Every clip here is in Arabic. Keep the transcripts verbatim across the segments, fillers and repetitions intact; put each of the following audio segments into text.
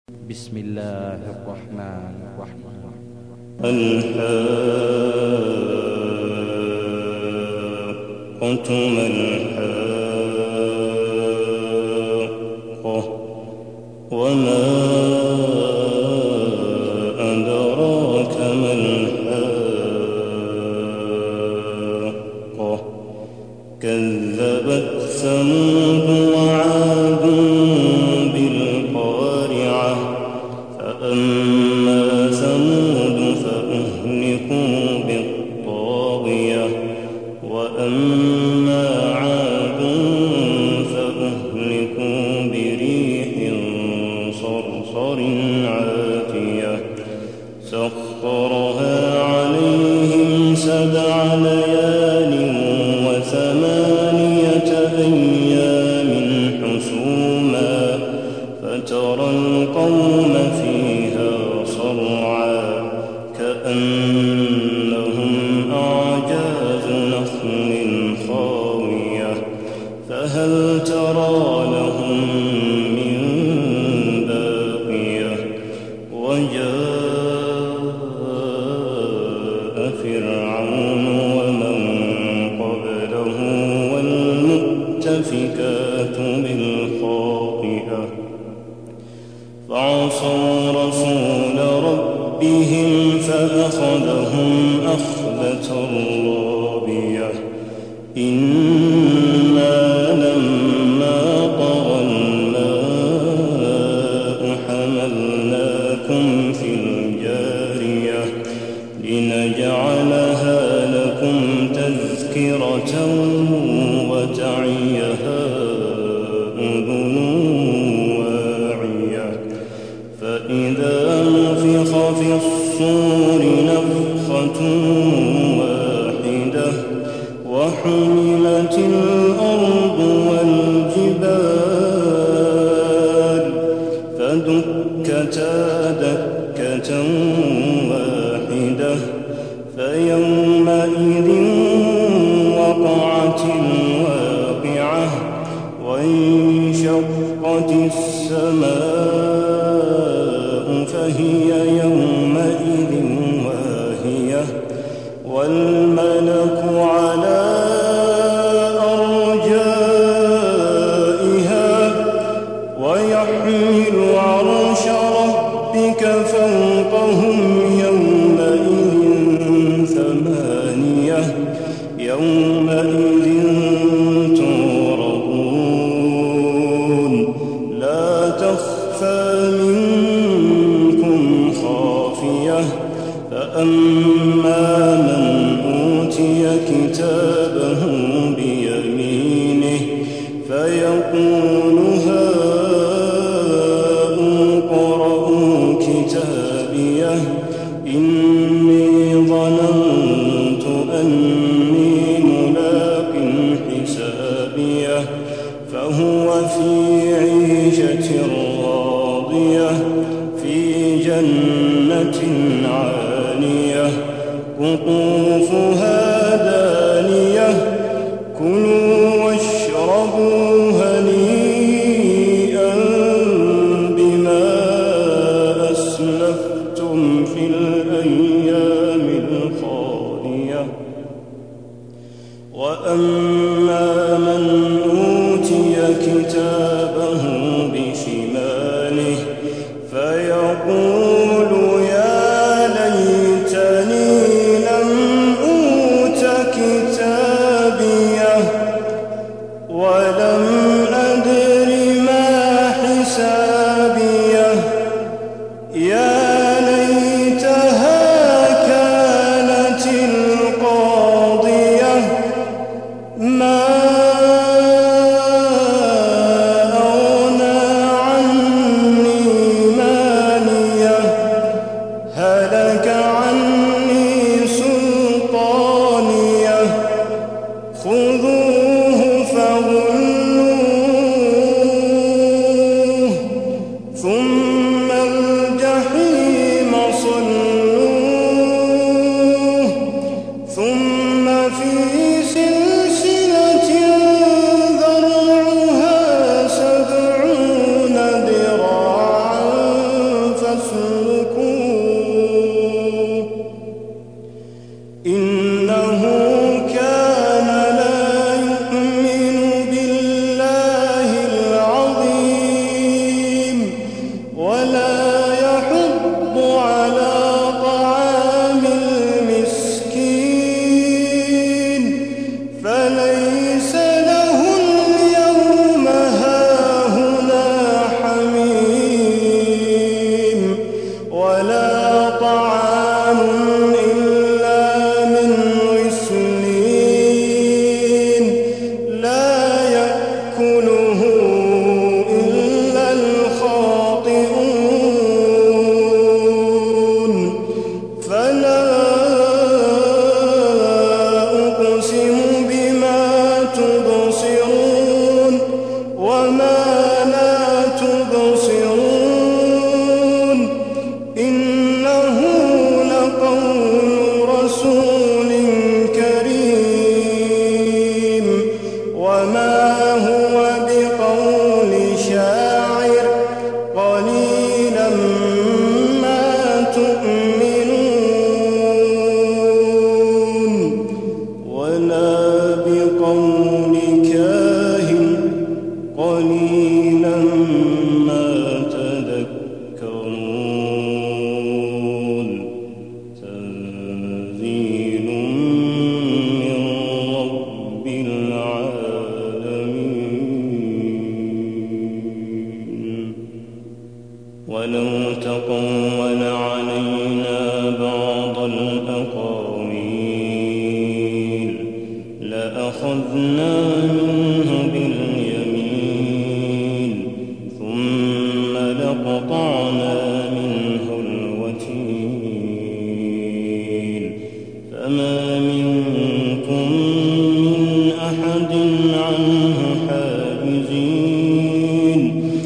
بسم الله الرحمن الرحيم. الحاقة ما الحاقة وما أدراك ما الحاقة كذبت ثمود وعاد بالقارعة فأما ثمود فأهلكوا بالطاغية وأما عاد فأهلكوا بريح صرصر عاتية سخرها عليهم سبع ليال وثمانية أيام حسوما فترى القوم فيها صرعا كأنهم أعجاز نخل خاوية فهل ترى لهم من باقية وجاء فرعون ومن قبله والمؤتفكات بالخاطئة فعصوا رسول ربهم فأخذهم أخذة رابية إنا لما طغى الماء حملناكم في الجارية لنجعلها لكم تذكرة وتعيها أذن واعية فإذا نفخ في الصور نفخة واحدة وحملت الأرض والجبال فدكتا دكة واحدة فيومئذ وقعت الواقعة وانشقت السماء فهي يومئذ واهية والملك على أرجائها ويحمل عرش ربك فوقهم يومئذ ثمانية يومئذ تعرضون لا تخفى منكم خافية فأما من أوتي كتابه بيمينه فيقول هاؤم اقرءوا كتابيه إني ظننت أني ملاق حسابيه فهو في عيشة راضية في جنة عالية قطوفها دانية كلوا واشربوا هنيئا بما أسلفتم في الأيام الخالية وأما من أوتي كتابه بشماله فيقول يا ليتني لم أوت كتابيه ولم أدر ما حسابيه يا ليتها كانت القاضية ما أغنى عني ماليه ولا يحض على طعام المسكين فليس له اليوم هاهنا حميم ولا طعام إلا من غسلين لا يأكله إلا الخاطئون فلا أقسم بما تبصرون وما لا تبصرون إنه لقول رسول كريم وما هو بقول شاعر قليلا ما تؤمنون ولا بقول كاهن قليلا ما تذكرون تنزيل من رب العالمين ولو تقول علينا بعض الأقاويل لأخذنا منه باليمين ثم لقطعنا منه الوتين فما منكم من أحد عنه حاجزين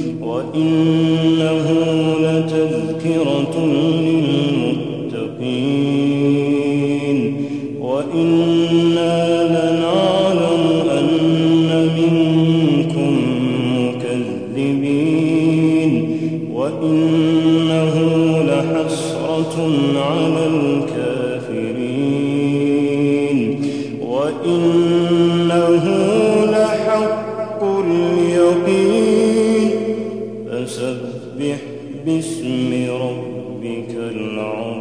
وإنه لتذكرة للمتقين وإنا لنعلم أن منكم مكذبين وإنه لحسرة على الكافرين وإنه لحق اليقين فسبح باسم ربك العظيم.